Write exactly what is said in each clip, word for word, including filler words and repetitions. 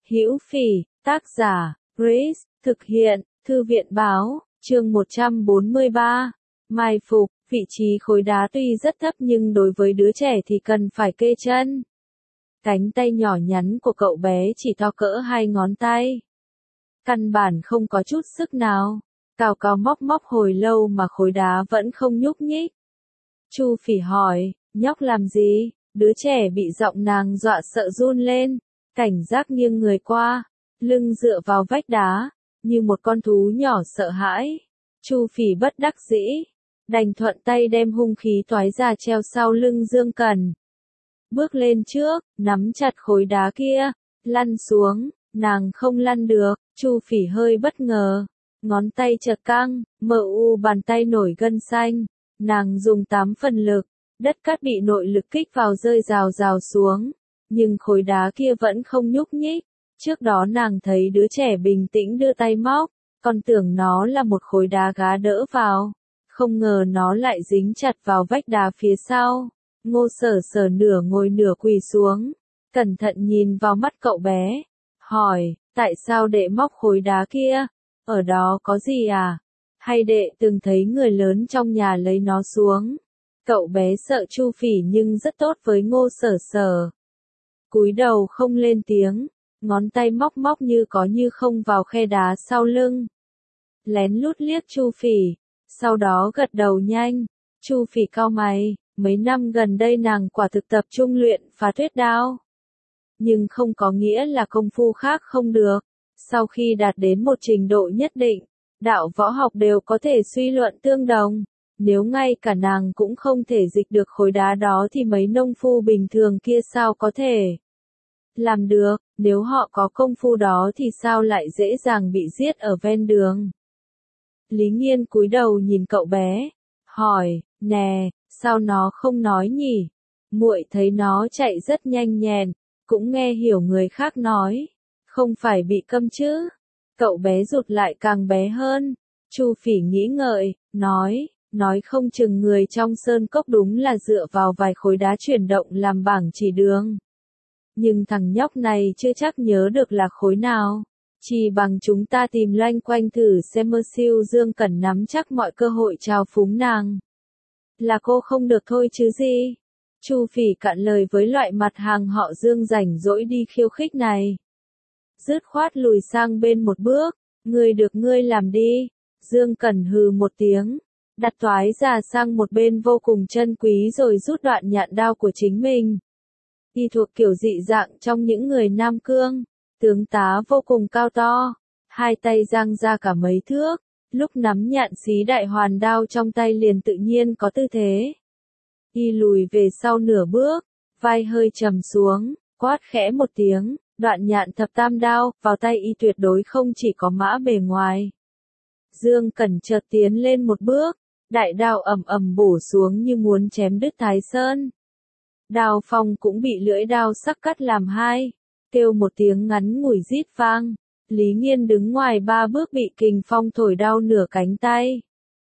Hữu Phỉ, tác giả, Grace, thực hiện, Thư viện báo, chương một trăm bốn mươi ba. Mai phục, vị trí khối đá tuy rất thấp nhưng đối với đứa trẻ thì cần phải kê chân. Cánh tay nhỏ nhắn của cậu bé chỉ to cỡ hai ngón tay. Căn bản không có chút sức nào. Cào cào móc móc hồi lâu mà khối đá vẫn không nhúc nhích. Chu Phỉ hỏi, nhóc làm gì? Đứa trẻ bị giọng nàng dọa sợ run lên, cảnh giác nghiêng người qua, lưng dựa vào vách đá, như một con thú nhỏ sợ hãi. Chu Phỉ bất đắc dĩ, đành thuận tay đem hung khí toái ra treo sau lưng Dương Cẩn. Bước lên trước, nắm chặt khối đá kia, lăn xuống, nàng không lăn được. Chu Phỉ hơi bất ngờ, ngón tay chợt căng, mờ u bàn tay nổi gân xanh, nàng dùng tám phần lực, đất cát bị nội lực kích vào rơi rào rào xuống, nhưng khối đá kia vẫn không nhúc nhích. Trước đó nàng thấy đứa trẻ bình tĩnh đưa tay móc, còn tưởng nó là một khối đá gá đỡ vào, không ngờ nó lại dính chặt vào vách đá phía sau. Ngô Sở Sở nửa ngồi nửa quỳ xuống, cẩn thận nhìn vào mắt cậu bé, hỏi, tại sao đệ móc khối đá kia? Ở đó có gì à? Hay đệ từng thấy người lớn trong nhà lấy nó xuống? Cậu bé sợ Chu Phỉ nhưng rất tốt với Ngô Sở Sở. Cúi đầu không lên tiếng, ngón tay móc móc như có như không vào khe đá sau lưng. Lén lút liếc Chu Phỉ, sau đó gật đầu nhanh. Chu Phỉ cau mày, mấy năm gần đây nàng quả thực tập trung luyện phá tuyết đao. Nhưng không có nghĩa là công phu khác không được. Sau khi đạt đến một trình độ nhất định, đạo võ học đều có thể suy luận tương đồng. Nếu ngay cả nàng cũng không thể dịch được khối đá đó thì mấy nông phu bình thường kia sao có thể làm được? Nếu họ có công phu đó thì sao lại dễ dàng bị giết ở ven đường? Lý Nghiên cúi đầu nhìn cậu bé, hỏi, nè, sao nó không nói nhỉ? Muội thấy nó chạy rất nhanh nhẹn, cũng nghe hiểu người khác nói, không phải bị câm chứ? Cậu bé rụt lại càng bé hơn. Chu Phỉ nghĩ ngợi, nói, nói không chừng người trong sơn cốc đúng là dựa vào vài khối đá chuyển động làm bảng chỉ đường. Nhưng thằng nhóc này chưa chắc nhớ được là khối nào. Chỉ bằng chúng ta tìm loanh quanh thử xem. Mơ Siêu Dương Cẩn nắm chắc mọi cơ hội trào phúng nàng. Là cô không được thôi chứ gì? Chu Phỉ cạn lời với loại mặt hàng họ Dương rảnh rỗi đi khiêu khích này. Dứt khoát lùi sang bên một bước, ngươi được ngươi làm đi. Dương Cẩn hừ một tiếng, đặt toái ra sang một bên vô cùng chân quý rồi rút đoạn nhạn đao của chính mình. Y thuộc kiểu dị dạng trong những người Nam Cương, tướng tá vô cùng cao to, hai tay dang ra cả mấy thước, lúc nắm nhạn xí đại hoàn đao trong tay liền tự nhiên có tư thế. Y lùi về sau nửa bước, vai hơi trầm xuống, quát khẽ một tiếng, đoạn nhạn thập tam đao, vào tay y tuyệt đối không chỉ có mã bề ngoài. Dương Cẩn chợt tiến lên một bước, đại đao ầm ầm bổ xuống như muốn chém đứt Thái Sơn. Đao phong cũng bị lưỡi đao sắc cắt làm hai, kêu một tiếng ngắn ngủi rít vang. Lý Nghiên đứng ngoài ba bước bị kình phong thổi đau nửa cánh tay.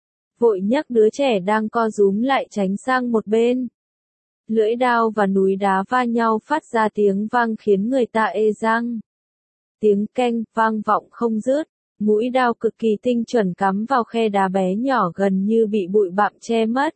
Vội nhấc đứa trẻ đang co rúm lại tránh sang một bên. Lưỡi đao và núi đá va nhau phát ra tiếng vang khiến người ta ê răng. Tiếng keng vang vọng không dứt, mũi đao cực kỳ tinh chuẩn cắm vào khe đá bé nhỏ gần như bị bụi bặm che mất.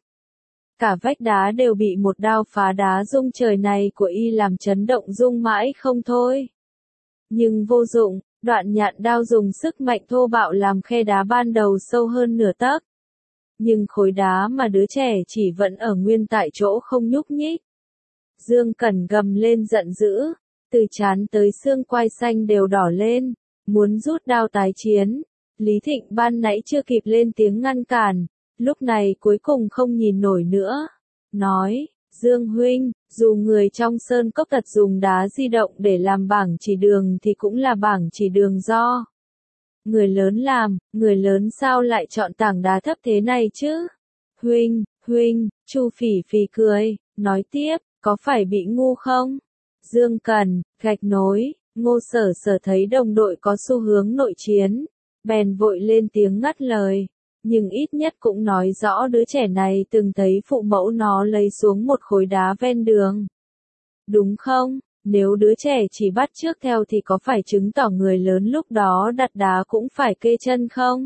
Cả vách đá đều bị một đao phá đá rung trời này của y làm chấn động rung mãi không thôi. Nhưng vô dụng, đoạn nhạn đao dùng sức mạnh thô bạo làm khe đá ban đầu sâu hơn nửa tấc. Nhưng khối đá mà đứa trẻ chỉ vẫn ở nguyên tại chỗ không nhúc nhích. Dương Cẩn gầm lên giận dữ, từ trán tới xương quai xanh đều đỏ lên, muốn rút đao tái chiến. Lý Thịnh ban nãy chưa kịp lên tiếng ngăn cản, lúc này cuối cùng không nhìn nổi nữa. Nói, Dương huynh, dù người trong sơn cốc thật dùng đá di động để làm bảng chỉ đường thì cũng là bảng chỉ đường do người lớn làm, người lớn sao lại chọn tảng đá thấp thế này chứ? Huynh, huynh, Chu Phỉ phì cười, nói tiếp, có phải bị ngu không? Dương Cẩn, gạch nối, Ngô Sở Sở thấy đồng đội có xu hướng nội chiến, bèn vội lên tiếng ngắt lời, nhưng ít nhất cũng nói rõ đứa trẻ này từng thấy phụ mẫu nó lấy xuống một khối đá ven đường. Đúng không? Nếu đứa trẻ chỉ bắt chước theo thì có phải chứng tỏ người lớn lúc đó đặt đá cũng phải kê chân không?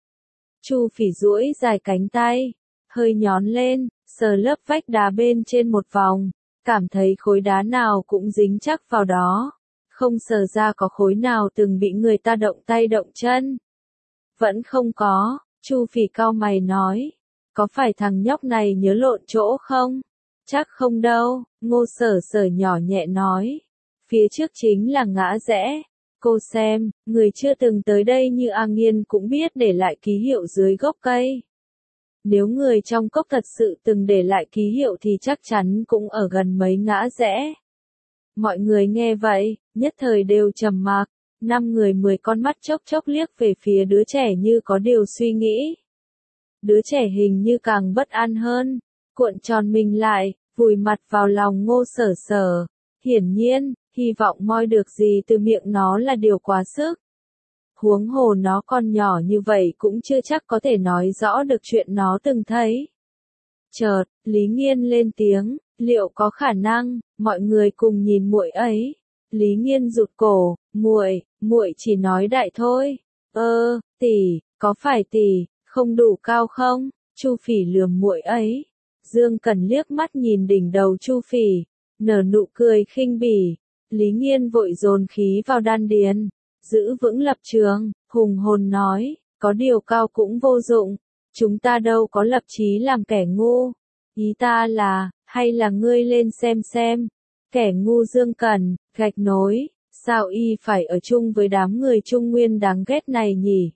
Chu Phỉ duỗi dài cánh tay, hơi nhón lên, sờ lớp vách đá bên trên một vòng, cảm thấy khối đá nào cũng dính chắc vào đó, không sờ ra có khối nào từng bị người ta động tay động chân. Vẫn không có, Chu Phỉ cau mày nói, có phải thằng nhóc này nhớ lộn chỗ không? Chắc không đâu, Ngô Sở Sở nhỏ nhẹ nói, phía trước chính là ngã rẽ. Cô xem, người chưa từng tới đây như A Nghiên cũng biết để lại ký hiệu dưới gốc cây. Nếu người trong cốc thật sự từng để lại ký hiệu thì chắc chắn cũng ở gần mấy ngã rẽ. Mọi người nghe vậy, nhất thời đều trầm mặc, năm người mười con mắt chốc chốc liếc về phía đứa trẻ như có điều suy nghĩ. Đứa trẻ hình như càng bất an hơn, cuộn tròn mình lại, vùi mặt vào lòng Ngô Sở Sở. Hiển nhiên, hy vọng moi được gì từ miệng nó là điều quá sức. Huống hồ nó còn nhỏ như vậy cũng chưa chắc có thể nói rõ được chuyện nó từng thấy. Chợt, Lý Nghiên lên tiếng, liệu có khả năng, mọi người cùng nhìn muội ấy. Lý Nghiên rụt cổ, muội, muội chỉ nói đại thôi. Ơ, tỷ, có phải tỷ không đủ cao không? Chu Phỉ lườm muội ấy. Dương Cẩn liếc mắt nhìn đỉnh đầu Chu Phỉ, nở nụ cười khinh bỉ. Lý Nghiên vội dồn khí vào đan điền, giữ vững lập trường, hùng hồn nói, có điều cao cũng vô dụng, chúng ta đâu có lập chí làm kẻ ngu. Ý ta là, hay là ngươi lên xem xem. Kẻ ngu Dương Cẩn, gạch nối, sao y phải ở chung với đám người Trung Nguyên đáng ghét này nhỉ?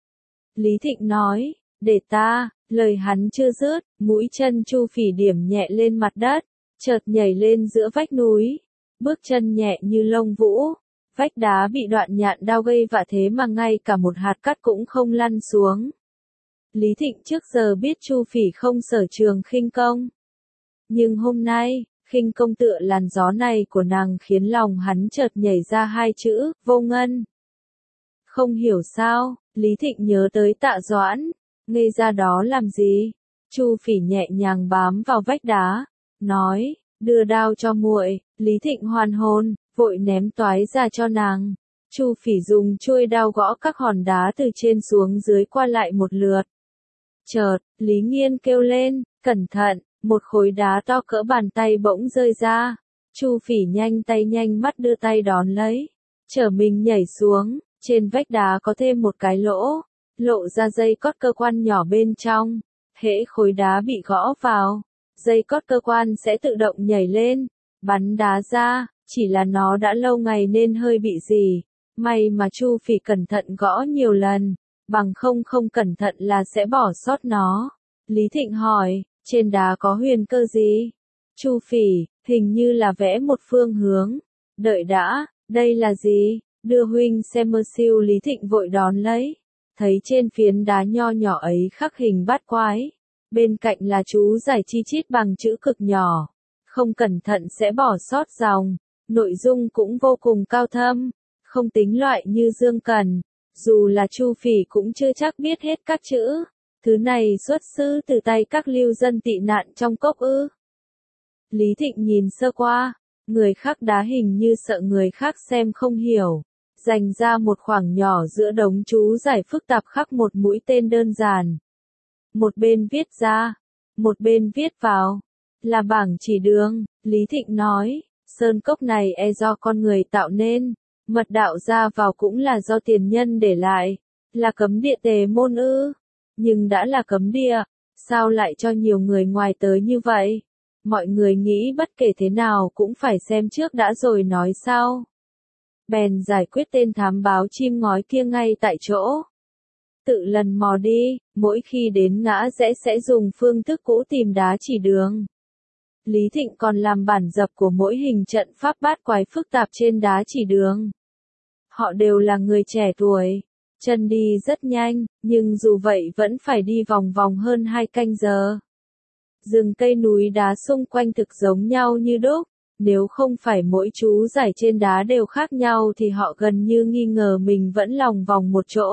Lý Thịnh nói, để ta, lời hắn chưa dứt, mũi chân Chu Phỉ điểm nhẹ lên mặt đất, chợt nhảy lên giữa vách núi, bước chân nhẹ như lông vũ, vách đá bị đoạn nhạn đao gây vạ thế mà ngay cả một hạt cát cũng không lăn xuống. Lý Thịnh trước giờ biết Chu Phỉ không sở trường khinh công, nhưng hôm nay, khinh công tựa làn gió này của nàng khiến lòng hắn chợt nhảy ra hai chữ, vô ngân. Không hiểu sao, Lý Thịnh nhớ tới Tạ Doãn, ngây ra đó làm gì? Chu Phỉ nhẹ nhàng bám vào vách đá, nói, đưa đao cho muội. Lý Thịnh hoàn hồn, vội ném toái ra cho nàng. Chu Phỉ dùng chuôi đao gõ các hòn đá từ trên xuống dưới qua lại một lượt. Chợt, Lý Nghiên kêu lên, cẩn thận, một khối đá to cỡ bàn tay bỗng rơi ra. Chu Phỉ nhanh tay nhanh mắt đưa tay đón lấy, trở mình nhảy xuống, trên vách đá có thêm một cái lỗ, lộ ra dây cót cơ quan nhỏ bên trong. Hễ khối đá bị gõ vào, dây cót cơ quan sẽ tự động nhảy lên, bắn đá ra, chỉ là nó đã lâu ngày nên hơi bị gì. May mà Chu Phỉ cẩn thận gõ nhiều lần, bằng không không cẩn thận là sẽ bỏ sót nó. Lý Thịnh hỏi, trên đá có huyền cơ gì? Chu Phỉ, hình như là vẽ một phương hướng. Đợi đã, đây là gì? Đưa huynh xem mơ siêu. Lý Thịnh vội đón lấy, thấy trên phiến đá nho nhỏ ấy khắc hình bát quái. Bên cạnh là chú giải chi chít bằng chữ cực nhỏ, không cẩn thận sẽ bỏ sót dòng. Nội dung cũng vô cùng cao thâm, không tính loại như Dương Cẩn. Dù là Chu Phỉ cũng chưa chắc biết hết các chữ. Thứ này xuất xứ từ tay các lưu dân tị nạn trong cốc ư? Lý Thịnh nhìn sơ qua, người khắc đá hình như sợ người khác xem không hiểu, dành ra một khoảng nhỏ giữa đống chú giải phức tạp khắc một mũi tên đơn giản. Một bên viết ra, một bên viết vào, là bảng chỉ đường. Lý Thịnh nói, sơn cốc này e do con người tạo nên, mật đạo ra vào cũng là do tiền nhân để lại, là cấm địa tề môn ư? Nhưng đã là cấm địa, sao lại cho nhiều người ngoài tới như vậy? Mọi người nghĩ bất kể thế nào cũng phải xem trước đã rồi nói sau. Bèn giải quyết tên thám báo chim ngói kia ngay tại chỗ. Tự lần mò đi, mỗi khi đến ngã rẽ sẽ dùng phương thức cũ tìm đá chỉ đường. Lý Thịnh còn làm bản dập của mỗi hình trận pháp bát quái phức tạp trên đá chỉ đường. Họ đều là người trẻ tuổi, chân đi rất nhanh, nhưng dù vậy vẫn phải đi vòng vòng hơn hai canh giờ. Rừng cây núi đá xung quanh thực giống nhau như đúc, nếu không phải mỗi chú giải trên đá đều khác nhau thì họ gần như nghi ngờ mình vẫn lòng vòng một chỗ.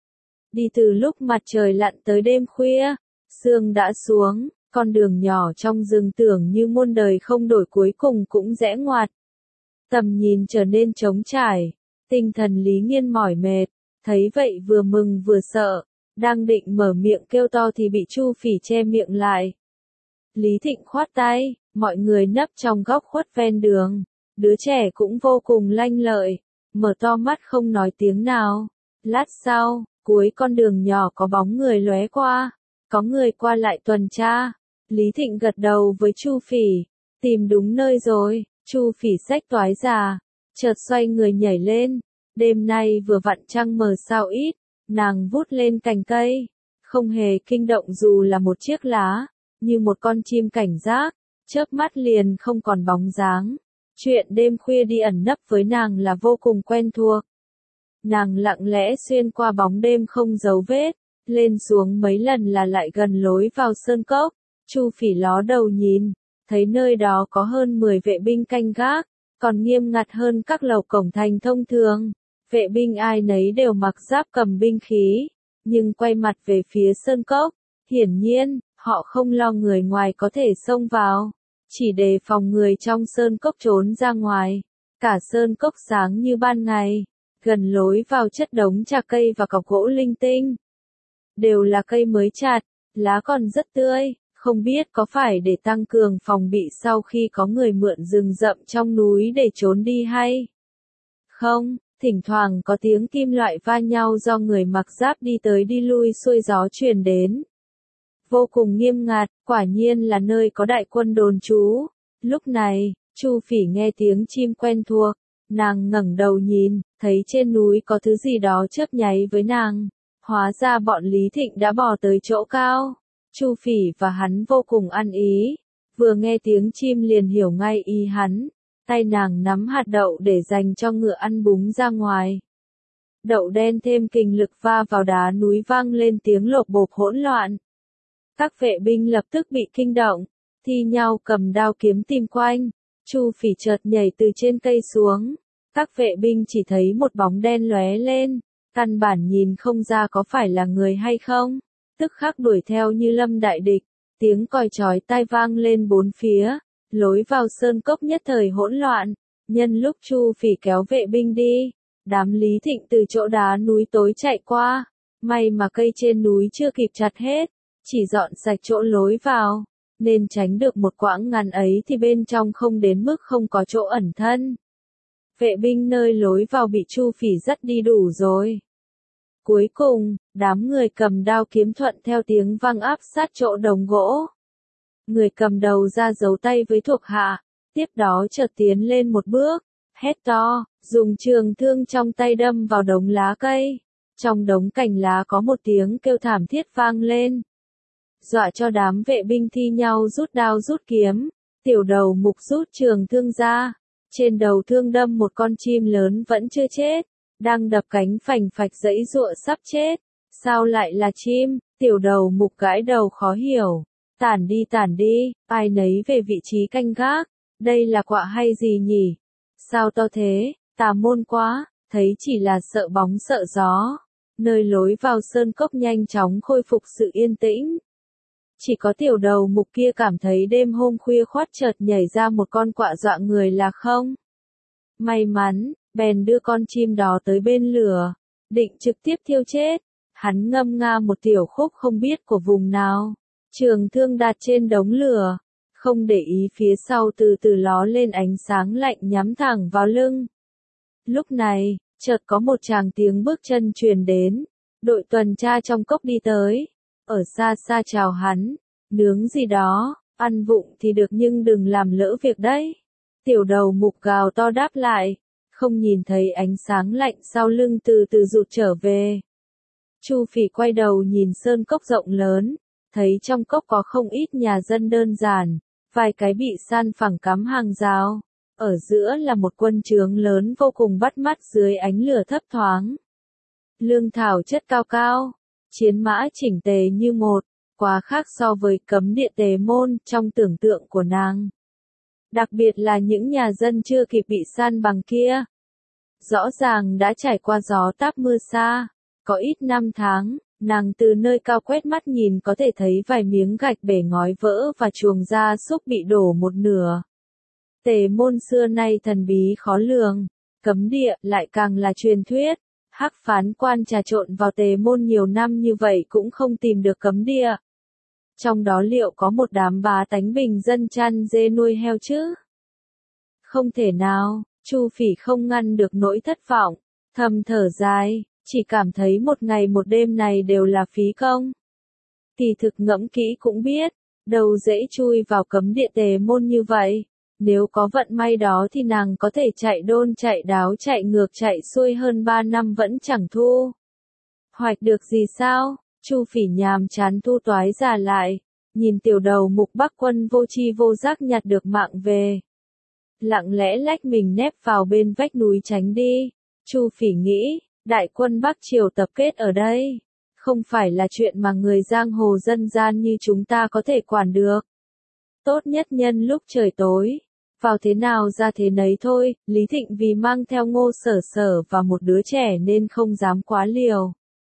Đi từ lúc mặt trời lặn tới đêm khuya, sương đã xuống, con đường nhỏ trong rừng tưởng như muôn đời không đổi cuối cùng cũng rẽ ngoặt. Tầm nhìn trở nên trống trải, tinh thần Lý Nghiên mỏi mệt, thấy vậy vừa mừng vừa sợ, đang định mở miệng kêu to thì bị Chu Phỉ che miệng lại. Lý Thịnh khoát tay, mọi người nấp trong góc khuất ven đường, đứa trẻ cũng vô cùng lanh lợi, mở to mắt không nói tiếng nào. Lát sau, cuối con đường nhỏ có bóng người lóe qua, có người qua lại tuần tra. Lý Thịnh gật đầu với Chu Phỉ, tìm đúng nơi rồi. Chu Phỉ xách toái già, chợt xoay người nhảy lên. Đêm nay vừa vặn trăng mờ sao ít, nàng vút lên cành cây, không hề kinh động dù là một chiếc lá, như một con chim cảnh giác, chớp mắt liền không còn bóng dáng. Chuyện đêm khuya đi ẩn nấp với nàng là vô cùng quen thuộc. Nàng lặng lẽ xuyên qua bóng đêm không dấu vết, lên xuống mấy lần là lại gần lối vào sơn cốc. Chu Phỉ ló đầu nhìn, thấy nơi đó có hơn mười vệ binh canh gác, còn nghiêm ngặt hơn các lầu cổng thành thông thường. Vệ binh ai nấy đều mặc giáp cầm binh khí, nhưng quay mặt về phía sơn cốc. Hiển nhiên, họ không lo người ngoài có thể xông vào, chỉ đề phòng người trong sơn cốc trốn ra ngoài. Cả sơn cốc sáng như ban ngày, gần lối vào chất đống trà cây và cọc gỗ linh tinh. Đều là cây mới chặt, lá còn rất tươi, không biết có phải để tăng cường phòng bị sau khi có người mượn rừng rậm trong núi để trốn đi hay không. Thỉnh thoảng có tiếng kim loại va nhau do người mặc giáp đi tới đi lui xuôi gió truyền đến. Vô cùng nghiêm ngặt, quả nhiên là nơi có đại quân đồn trú. Lúc này, Chu Phỉ nghe tiếng chim quen thuộc, nàng ngẩng đầu nhìn, thấy trên núi có thứ gì đó chớp nháy với nàng. Hóa ra bọn Lý Thịnh đã bò tới chỗ cao. Chu Phỉ và hắn vô cùng ăn ý, vừa nghe tiếng chim liền hiểu ngay ý hắn. Tay nàng nắm hạt đậu để dành cho ngựa ăn búng ra ngoài. Đậu đen thêm kình lực va vào đá núi vang lên tiếng lộp bộp hỗn loạn. Các vệ binh lập tức bị kinh động, thi nhau cầm đao kiếm tìm quanh. Chu Phỉ chợt nhảy từ trên cây xuống. Các vệ binh chỉ thấy một bóng đen lóe lên, căn bản nhìn không ra có phải là người hay không. Tức khắc đuổi theo như lâm đại địch, tiếng còi chói tai vang lên bốn phía. Lối vào sơn cốc nhất thời hỗn loạn, nhân lúc Chu Phỉ kéo vệ binh đi, đám Lý Thịnh từ chỗ đá núi tối chạy qua, may mà cây trên núi chưa kịp chặt hết, chỉ dọn sạch chỗ lối vào, nên tránh được một quãng ngắn ấy thì bên trong không đến mức không có chỗ ẩn thân. Vệ binh nơi lối vào bị Chu Phỉ dắt đi đủ rồi. Cuối cùng, đám người cầm đao kiếm thuận theo tiếng vang áp sát chỗ đống gỗ. Người cầm đầu ra giấu tay với thuộc hạ, tiếp đó chợt tiến lên một bước, hét to, dùng trường thương trong tay đâm vào đống lá cây. Trong đống cành lá có một tiếng kêu thảm thiết vang lên, dọa cho đám vệ binh thi nhau rút đao rút kiếm. Tiểu đầu mục rút trường thương ra, trên đầu thương đâm một con chim lớn vẫn chưa chết, đang đập cánh phành phạch giãy giụa sắp chết. Sao lại là chim? Tiểu đầu mục gãi đầu khó hiểu. Tản đi tản đi, ai nấy về vị trí canh gác. Đây là quạ hay gì nhỉ? Sao to thế, tà môn quá, thấy chỉ là sợ bóng sợ gió. Nơi lối vào sơn cốc nhanh chóng khôi phục sự yên tĩnh. Chỉ có tiểu đầu mục kia cảm thấy đêm hôm khuya khoắt chợt nhảy ra một con quạ dọa người là không. May mắn, bèn đưa con chim đó tới bên lửa, định trực tiếp thiêu chết. Hắn ngâm nga một tiểu khúc không biết của vùng nào. Trường thương đặt trên đống lửa, không để ý phía sau từ từ ló lên ánh sáng lạnh nhắm thẳng vào lưng. Lúc này, chợt có một tràng tiếng bước chân truyền đến, đội tuần tra trong cốc đi tới, ở xa xa chào hắn, nướng gì đó, ăn vụng thì được nhưng đừng làm lỡ việc đấy. Tiểu đầu mục gào to đáp lại, không nhìn thấy ánh sáng lạnh sau lưng từ từ rụt trở về. Chu Phỉ quay đầu nhìn sơn cốc rộng lớn, thấy trong cốc có không ít nhà dân đơn giản, vài cái bị san phẳng cắm hàng rào, ở giữa là một quân trướng lớn vô cùng bắt mắt dưới ánh lửa thấp thoáng. Lương thảo chất cao cao, chiến mã chỉnh tề như một, quá khác so với cấm địa Tề Môn trong tưởng tượng của nàng. Đặc biệt là những nhà dân chưa kịp bị san bằng kia. Rõ ràng đã trải qua gió táp mưa xa, có ít năm tháng. Nàng từ nơi cao quét mắt nhìn có thể thấy vài miếng gạch bể ngói vỡ và chuồng gia súc bị đổ một nửa. Tề môn xưa nay thần bí khó lường, cấm địa lại càng là truyền thuyết. Hắc phán quan trà trộn vào Tề môn nhiều năm như vậy cũng không tìm được cấm địa. Trong đó liệu có một đám bá tánh bình dân chăn dê nuôi heo chứ? Không thể nào, Chu Phỉ không ngăn được nỗi thất vọng, thầm thở dài, chỉ cảm thấy một ngày một đêm này đều là phí công. Kỳ thực ngẫm kỹ cũng biết, đâu dễ chui vào cấm địa Tề môn như vậy. Nếu có vận may đó thì nàng có thể chạy đôn chạy đáo chạy ngược chạy xuôi hơn ba năm vẫn chẳng thu hoạch được gì sao? Chu Phỉ nhàm chán thu toái giả lại, nhìn tiểu đầu mục Bắc Quân vô tri vô giác nhặt được mạng về. Lặng lẽ lách mình nép vào bên vách núi tránh đi. Chu Phỉ nghĩ, đại quân Bắc Triều tập kết ở đây, không phải là chuyện mà người giang hồ dân gian như chúng ta có thể quản được. Tốt nhất nhân lúc trời tối, vào thế nào ra thế nấy thôi. Lý Thịnh vì mang theo Ngô Sở Sở và một đứa trẻ nên không dám quá liều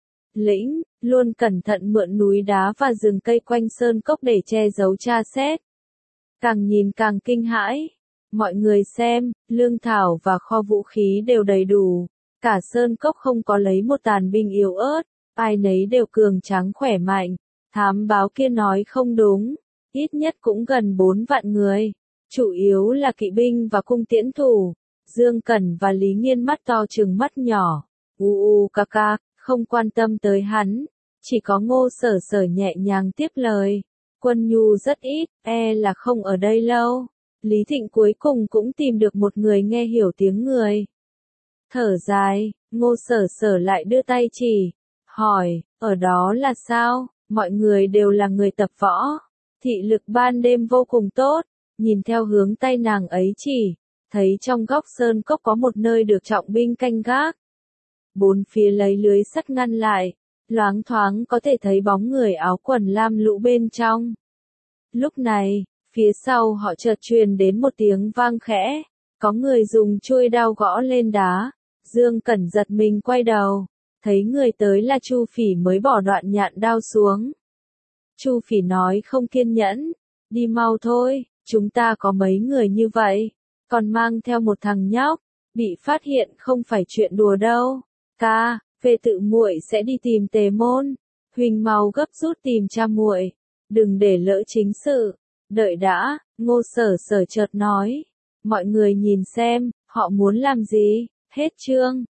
lĩnh, luôn cẩn thận mượn núi đá và rừng cây quanh sơn cốc để che giấu tra xét. Càng nhìn càng kinh hãi. Mọi người xem, lương thảo và kho vũ khí đều đầy đủ. Cả sơn cốc không có lấy một tàn binh yếu ớt, ai nấy đều cường tráng khỏe mạnh. Thám báo kia nói không đúng, ít nhất cũng gần bốn vạn người. Chủ yếu là kỵ binh và cung tiễn thủ. Dương Cẩn và Lý Nghiên mắt to trừng mắt nhỏ. U u ca ca, không quan tâm tới hắn. Chỉ có Ngô Sở Sở nhẹ nhàng tiếp lời. Quân nhu rất ít, e là không ở đây lâu. Lý Thịnh cuối cùng cũng tìm được một người nghe hiểu tiếng người. Thở dài, Ngô Sở Sở lại đưa tay chỉ. Hỏi, ở đó là sao? Mọi người đều là người tập võ. Thị lực ban đêm vô cùng tốt. Nhìn theo hướng tay nàng ấy chỉ, thấy trong góc sơn cốc có một nơi được trọng binh canh gác. Bốn phía lấy lưới sắt ngăn lại, loáng thoáng có thể thấy bóng người áo quần lam lũ bên trong. Lúc này, phía sau họ chợt truyền đến một tiếng vang khẽ, có người dùng chuôi đao gõ lên đá. Dương Cẩn giật mình quay đầu, thấy người tới là Chu Phỉ mới bỏ đoạn nhạn đao xuống. Chu Phỉ nói không kiên nhẫn, đi mau thôi. Chúng ta có mấy người như vậy, còn mang theo một thằng nhóc, bị phát hiện không phải chuyện đùa đâu. Ca, về tự muội sẽ đi tìm Tề môn, huỳnh mau gấp rút tìm cha muội, đừng để lỡ chính sự. Đợi đã, Ngô Sở Sở chợt nói, mọi người nhìn xem, họ muốn làm gì? Hết chương.